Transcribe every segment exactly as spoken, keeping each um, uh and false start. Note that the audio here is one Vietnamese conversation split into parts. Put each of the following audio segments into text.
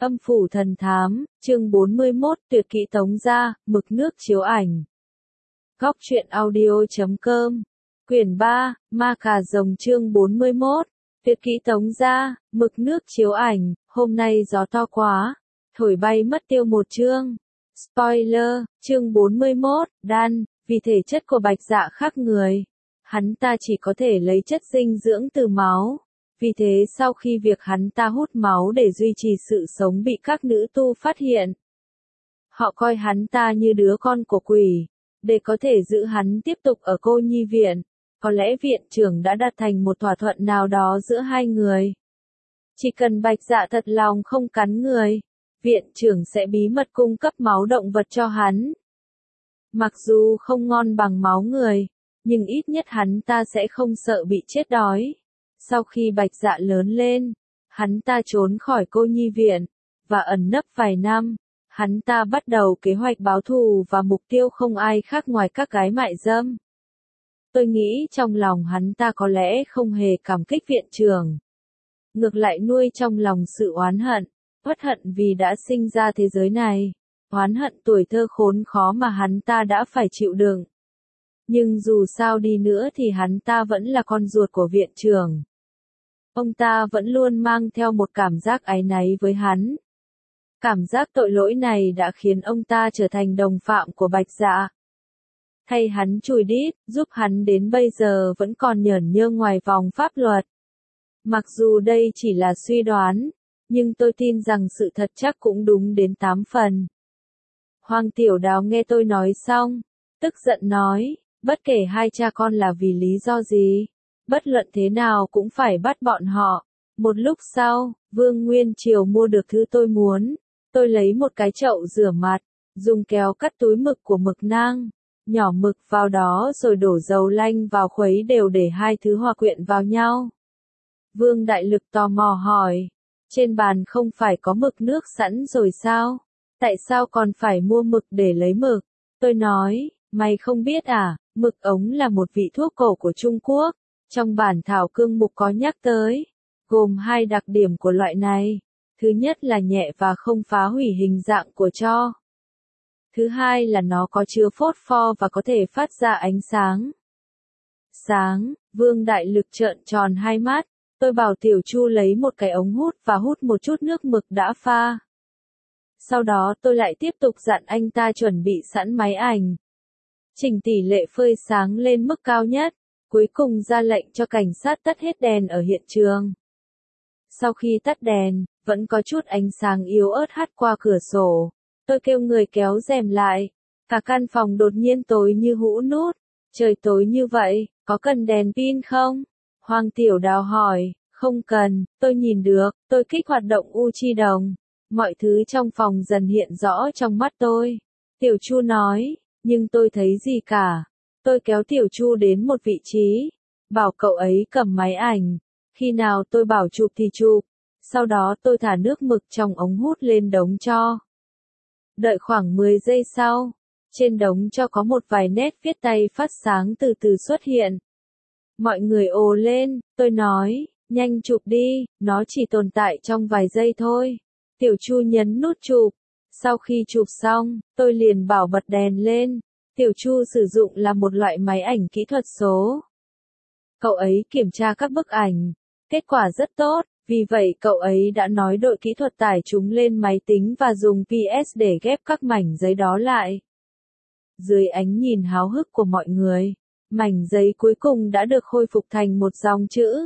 Âm phủ thần thám, chương bốn mươi mốt, tuyệt kỹ tống gia, mực nước chiếu ảnh. Góc truyện audio chấm com. Quyển ba, Ma Cà Rồng chương bốn mươi mốt. Tuyệt kỹ tống gia, mực nước chiếu ảnh, hôm nay gió to quá, thổi bay mất tiêu một chương. Spoiler, chương bốn mươi mốt, đan, vì thể chất của Bạch Dạ khác người. Hắn ta chỉ có thể lấy chất dinh dưỡng từ máu. Vì thế sau khi việc hắn ta hút máu để duy trì sự sống bị các nữ tu phát hiện, họ coi hắn ta như đứa con của quỷ, để có thể giữ hắn tiếp tục ở cô nhi viện. Có lẽ viện trưởng đã đạt thành một thỏa thuận nào đó giữa hai người. Chỉ cần Bạch Dạ thật lòng không cắn người, viện trưởng sẽ bí mật cung cấp máu động vật cho hắn. Mặc dù không ngon bằng máu người, nhưng ít nhất hắn ta sẽ không sợ bị chết đói. Sau khi Bạch Dạ lớn lên, hắn ta trốn khỏi cô nhi viện, và ẩn nấp vài năm. Hắn ta bắt đầu kế hoạch báo thù và mục tiêu không ai khác ngoài các gái mại dâm. Tôi nghĩ trong lòng hắn ta có lẽ không hề cảm kích viện trưởng. Ngược lại nuôi trong lòng sự oán hận, uất hận vì đã sinh ra thế giới này. Oán hận tuổi thơ khốn khó mà hắn ta đã phải chịu đựng. Nhưng dù sao đi nữa thì hắn ta vẫn là con ruột của viện trưởng. Ông ta vẫn luôn mang theo một cảm giác áy náy với hắn. Cảm giác tội lỗi này đã khiến ông ta trở thành đồng phạm của Bạch Dạ. Thay hắn chùi đít, giúp hắn đến bây giờ vẫn còn nhởn nhơ ngoài vòng pháp luật. Mặc dù đây chỉ là suy đoán, nhưng tôi tin rằng sự thật chắc cũng đúng đến tám phần. Hoàng Tiểu Đào nghe tôi nói xong, tức giận nói, bất kể hai cha con là vì lý do gì, bất luận thế nào cũng phải bắt bọn họ. Một lúc sau, Vương Nguyên Triều mua được thứ tôi muốn. Tôi lấy một cái chậu rửa mặt, dùng kéo cắt túi mực của mực nang, nhỏ mực vào đó rồi đổ dầu lanh vào khuấy đều để hai thứ hòa quyện vào nhau. Vương Đại Lực tò mò hỏi, trên bàn không phải có mực nước sẵn rồi sao? Tại sao còn phải mua mực để lấy mực? Tôi nói, mày không biết à, mực ống là một vị thuốc cổ của Trung Quốc. Trong bản thảo cương mục có nhắc tới, gồm hai đặc điểm của loại này. Thứ nhất là nhẹ và không phá hủy hình dạng của tro. Thứ hai là nó có chứa phốt pho và có thể phát ra ánh sáng. Sáng, Vương Đại Lực trợn tròn hai mắt, tôi bảo Tiểu Chu lấy một cái ống hút và hút một chút nước mực đã pha. Sau đó tôi lại tiếp tục dặn anh ta chuẩn bị sẵn máy ảnh. Chỉnh tỷ lệ phơi sáng lên mức cao nhất, cuối cùng ra lệnh cho cảnh sát tắt hết đèn ở hiện trường. Sau khi tắt đèn, vẫn có chút ánh sáng yếu ớt hắt qua cửa sổ. Tôi kêu người kéo rèm lại. Cả căn phòng đột nhiên tối như hũ nút. Trời tối như vậy, có cần đèn pin không? Hoàng Tiểu Đào hỏi, không cần, tôi nhìn được, tôi kích hoạt động u chi đồng. Mọi thứ trong phòng dần hiện rõ trong mắt tôi. Tiểu Chu nói, nhưng tôi thấy gì cả. Tôi kéo Tiểu Chu đến một vị trí, bảo cậu ấy cầm máy ảnh. Khi nào tôi bảo chụp thì chụp. Sau đó tôi thả nước mực trong ống hút lên đống tro. Đợi khoảng mười giây sau, trên đống tro có một vài nét viết tay phát sáng từ từ xuất hiện. Mọi người ồ lên, tôi nói, nhanh chụp đi, nó chỉ tồn tại trong vài giây thôi. Tiểu Chu nhấn nút chụp. Sau khi chụp xong, tôi liền bảo bật đèn lên. Tiểu Chu sử dụng là một loại máy ảnh kỹ thuật số. Cậu ấy kiểm tra các bức ảnh. Kết quả rất tốt. Vì vậy cậu ấy đã nói đội kỹ thuật tải chúng lên máy tính và dùng pê ét để ghép các mảnh giấy đó lại. Dưới ánh nhìn háo hức của mọi người, mảnh giấy cuối cùng đã được khôi phục thành một dòng chữ.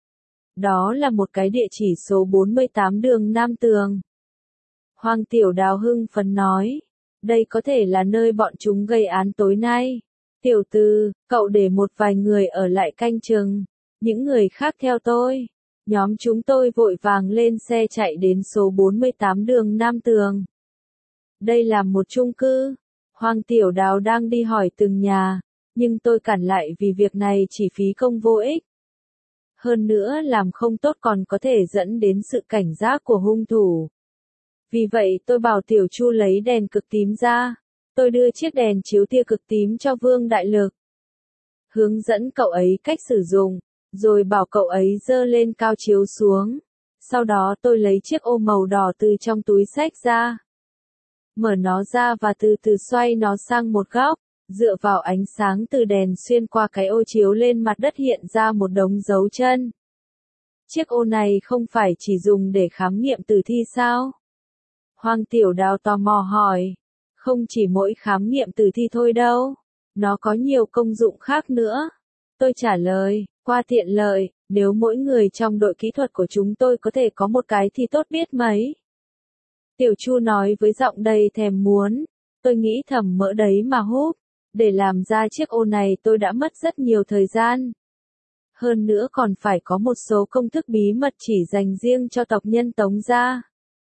Đó là một cái địa chỉ số bốn mươi tám đường Nam Tường. Hoàng Tiểu Đào hưng phấn nói, đây có thể là nơi bọn chúng gây án tối nay. Tiểu Từ, cậu để một vài người ở lại canh chừng, những người khác theo tôi. Nhóm chúng tôi vội vàng lên xe chạy đến số bốn mươi tám đường Nam Tường. Đây là một chung cư. Hoàng Tiểu Đào đang đi hỏi từng nhà, nhưng tôi cản lại vì việc này chỉ phí công vô ích. Hơn nữa làm không tốt còn có thể dẫn đến sự cảnh giác của hung thủ. Vì vậy tôi bảo Tiểu Chu lấy đèn cực tím ra. Tôi đưa chiếc đèn chiếu tia cực tím cho Vương Đại Lực. Hướng dẫn cậu ấy cách sử dụng. Rồi bảo cậu ấy giơ lên cao chiếu xuống. Sau đó tôi lấy chiếc ô màu đỏ từ trong túi xách ra. Mở nó ra và từ từ xoay nó sang một góc, dựa vào ánh sáng từ đèn xuyên qua cái ô chiếu lên mặt đất hiện ra một đống dấu chân. Chiếc ô này không phải chỉ dùng để khám nghiệm tử thi sao? Hoàng Tiểu Đào tò mò hỏi. Không chỉ mỗi khám nghiệm tử thi thôi đâu, nó có nhiều công dụng khác nữa. Tôi trả lời, qua tiện lợi, nếu mỗi người trong đội kỹ thuật của chúng tôi có thể có một cái thì tốt biết mấy. Tiểu Chu nói với giọng đầy thèm muốn, tôi nghĩ thầm mỡ đấy mà húp, để làm ra chiếc ô này tôi đã mất rất nhiều thời gian. Hơn nữa còn phải có một số công thức bí mật chỉ dành riêng cho tộc nhân Tống gia.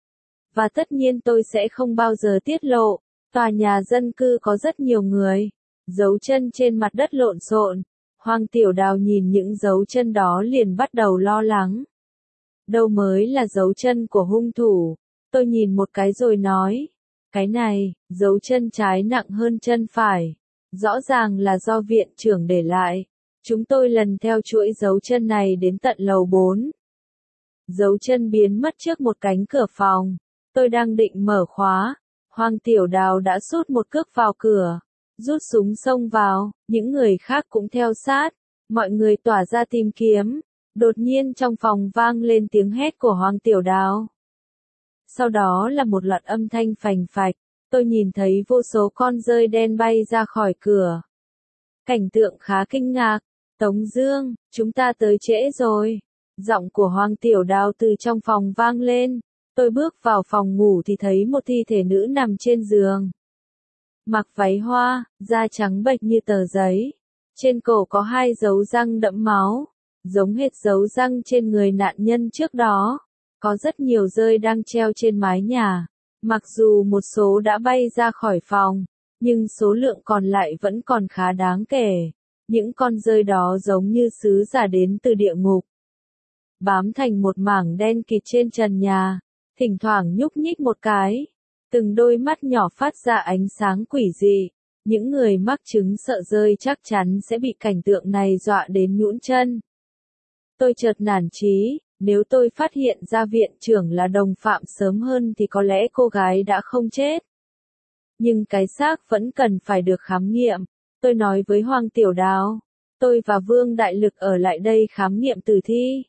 Và tất nhiên tôi sẽ không bao giờ tiết lộ, tòa nhà dân cư có rất nhiều người, dấu chân trên mặt đất lộn xộn. Hoàng Tiểu Đào nhìn những dấu chân đó liền bắt đầu lo lắng. Đâu mới là dấu chân của hung thủ? Tôi nhìn một cái rồi nói, cái này, dấu chân trái nặng hơn chân phải. Rõ ràng là do viện trưởng để lại. Chúng tôi lần theo chuỗi dấu chân này đến tận lầu bốn. Dấu chân biến mất trước một cánh cửa phòng. Tôi đang định mở khóa. Hoàng Tiểu Đào đã sút một cước vào cửa. Rút súng xông vào, những người khác cũng theo sát. Mọi người tỏa ra tìm kiếm. Đột nhiên trong phòng vang lên tiếng hét của Hoàng Tiểu Đào. Sau đó là một loạt âm thanh phành phạch. Tôi nhìn thấy vô số con dơi đen bay ra khỏi cửa. Cảnh tượng khá kinh ngạc. Tống Dương, chúng ta tới trễ rồi. Giọng của Hoàng Tiểu Đào từ trong phòng vang lên. Tôi bước vào phòng ngủ thì thấy một thi thể nữ nằm trên giường. Mặc váy hoa, da trắng bệch như tờ giấy. Trên cổ có hai dấu răng đẫm máu, giống hệt dấu răng trên người nạn nhân trước đó. Có rất nhiều dơi đang treo trên mái nhà. Mặc dù một số đã bay ra khỏi phòng, nhưng số lượng còn lại vẫn còn khá đáng kể. Những con dơi đó giống như sứ giả đến từ địa ngục. Bám thành một mảng đen kịt trên trần nhà, thỉnh thoảng nhúc nhích một cái. Từng đôi mắt nhỏ phát ra ánh sáng quỷ dị. Những người mắc chứng sợ dơi chắc chắn sẽ bị cảnh tượng này dọa đến nhũn chân. Tôi chợt nản chí, nếu tôi phát hiện ra viện trưởng là đồng phạm sớm hơn thì có lẽ cô gái đã không chết. Nhưng cái xác vẫn cần phải được khám nghiệm. Tôi nói với Hoàng Tiểu Đào, tôi và Vương Đại Lực ở lại đây khám nghiệm tử thi.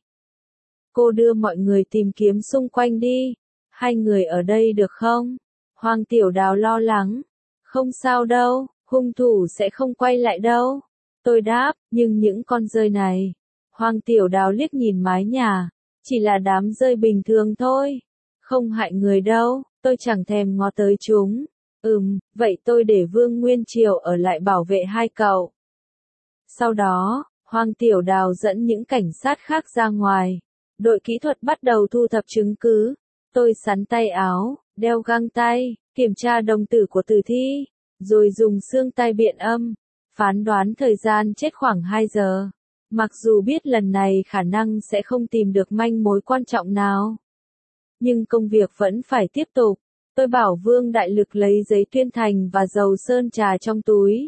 Cô đưa mọi người tìm kiếm xung quanh đi. Hai người ở đây được không? Hoàng Tiểu Đào lo lắng. Không sao đâu, hung thủ sẽ không quay lại đâu. Tôi đáp, nhưng những con dơi này. Hoàng Tiểu Đào liếc nhìn mái nhà. Chỉ là đám dơi bình thường thôi. Không hại người đâu, tôi chẳng thèm ngó tới chúng. Ừm, vậy tôi để Vương Nguyên Triều ở lại bảo vệ hai cậu. Sau đó, Hoàng Tiểu Đào dẫn những cảnh sát khác ra ngoài. Đội kỹ thuật bắt đầu thu thập chứng cứ. Tôi xắn tay áo, đeo găng tay, kiểm tra đồng tử của tử thi, rồi dùng xương tai biện âm, phán đoán thời gian chết khoảng hai giờ. Mặc dù biết lần này khả năng sẽ không tìm được manh mối quan trọng nào. Nhưng công việc vẫn phải tiếp tục. Tôi bảo Vương Đại Lực lấy giấy tuyên thành và dầu sơn trà trong túi.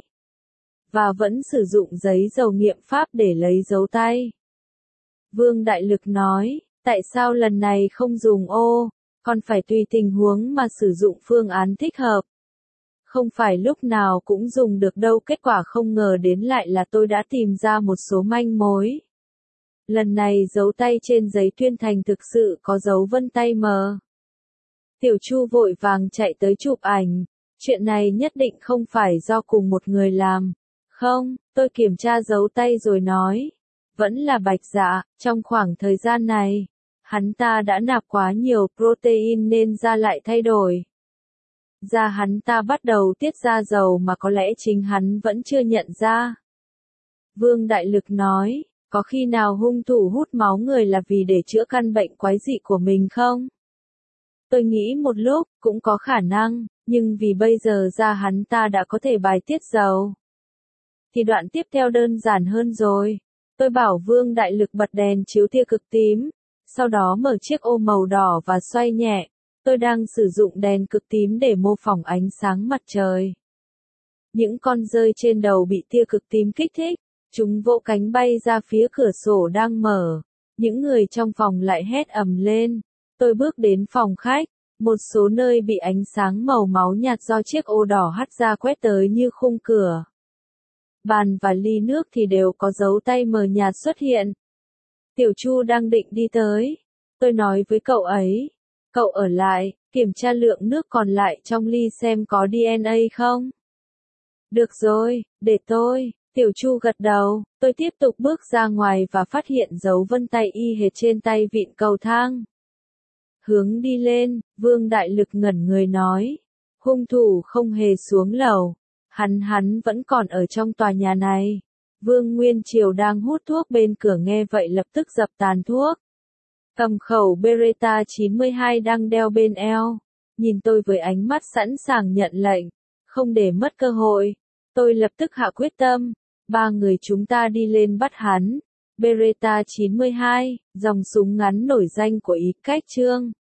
Và vẫn sử dụng giấy dầu nghiệm pháp để lấy dấu tay. Vương Đại Lực nói, tại sao lần này không dùng ô, còn phải tùy tình huống mà sử dụng phương án thích hợp. Không phải lúc nào cũng dùng được đâu, kết quả không ngờ đến lại là tôi đã tìm ra một số manh mối. Lần này dấu tay trên giấy tuyên thành thực sự có dấu vân tay mờ. Tiểu Chu vội vàng chạy tới chụp ảnh. Chuyện này nhất định không phải do cùng một người làm. Không, tôi kiểm tra dấu tay rồi nói. Vẫn là Bạch Dạ, trong khoảng thời gian này, hắn ta đã nạp quá nhiều protein nên da lại thay đổi. Da hắn ta bắt đầu tiết ra dầu mà có lẽ chính hắn vẫn chưa nhận ra. Vương Đại Lực nói, có khi nào hung thủ hút máu người là vì để chữa căn bệnh quái dị của mình không? Tôi nghĩ một lúc, cũng có khả năng, nhưng vì bây giờ da hắn ta đã có thể bài tiết dầu. Thì đoạn tiếp theo đơn giản hơn rồi. Tôi bảo Vương Đại Lực bật đèn chiếu tia cực tím, sau đó mở chiếc ô màu đỏ và xoay nhẹ. Tôi đang sử dụng đèn cực tím để mô phỏng ánh sáng mặt trời. Những con dơi trên đầu bị tia cực tím kích thích, chúng vỗ cánh bay ra phía cửa sổ đang mở. Những người trong phòng lại hét ầm lên. Tôi bước đến phòng khách, một số nơi bị ánh sáng màu máu nhạt do chiếc ô đỏ hắt ra quét tới như khung cửa. Bàn và ly nước thì đều có dấu tay mờ nhạt xuất hiện. Tiểu Chu đang định đi tới. Tôi nói với cậu ấy, cậu ở lại, kiểm tra lượng nước còn lại trong ly xem có đê en a không. Được rồi, để tôi. Tiểu Chu gật đầu, tôi tiếp tục bước ra ngoài và phát hiện dấu vân tay y hệt trên tay vịn cầu thang. Hướng đi lên, Vương Đại Lực ngẩn người nói, hung thủ không hề xuống lầu, hắn hắn vẫn còn ở trong tòa nhà này. Vương Nguyên Triều đang hút thuốc bên cửa nghe vậy lập tức dập tàn thuốc. Cầm khẩu Beretta chín mươi hai đang đeo bên eo, nhìn tôi với ánh mắt sẵn sàng nhận lệnh, không để mất cơ hội. Tôi lập tức hạ quyết tâm, ba người chúng ta đi lên bắt hắn. Beretta chín mươi hai, dòng súng ngắn nổi danh của Ý Cách Trương.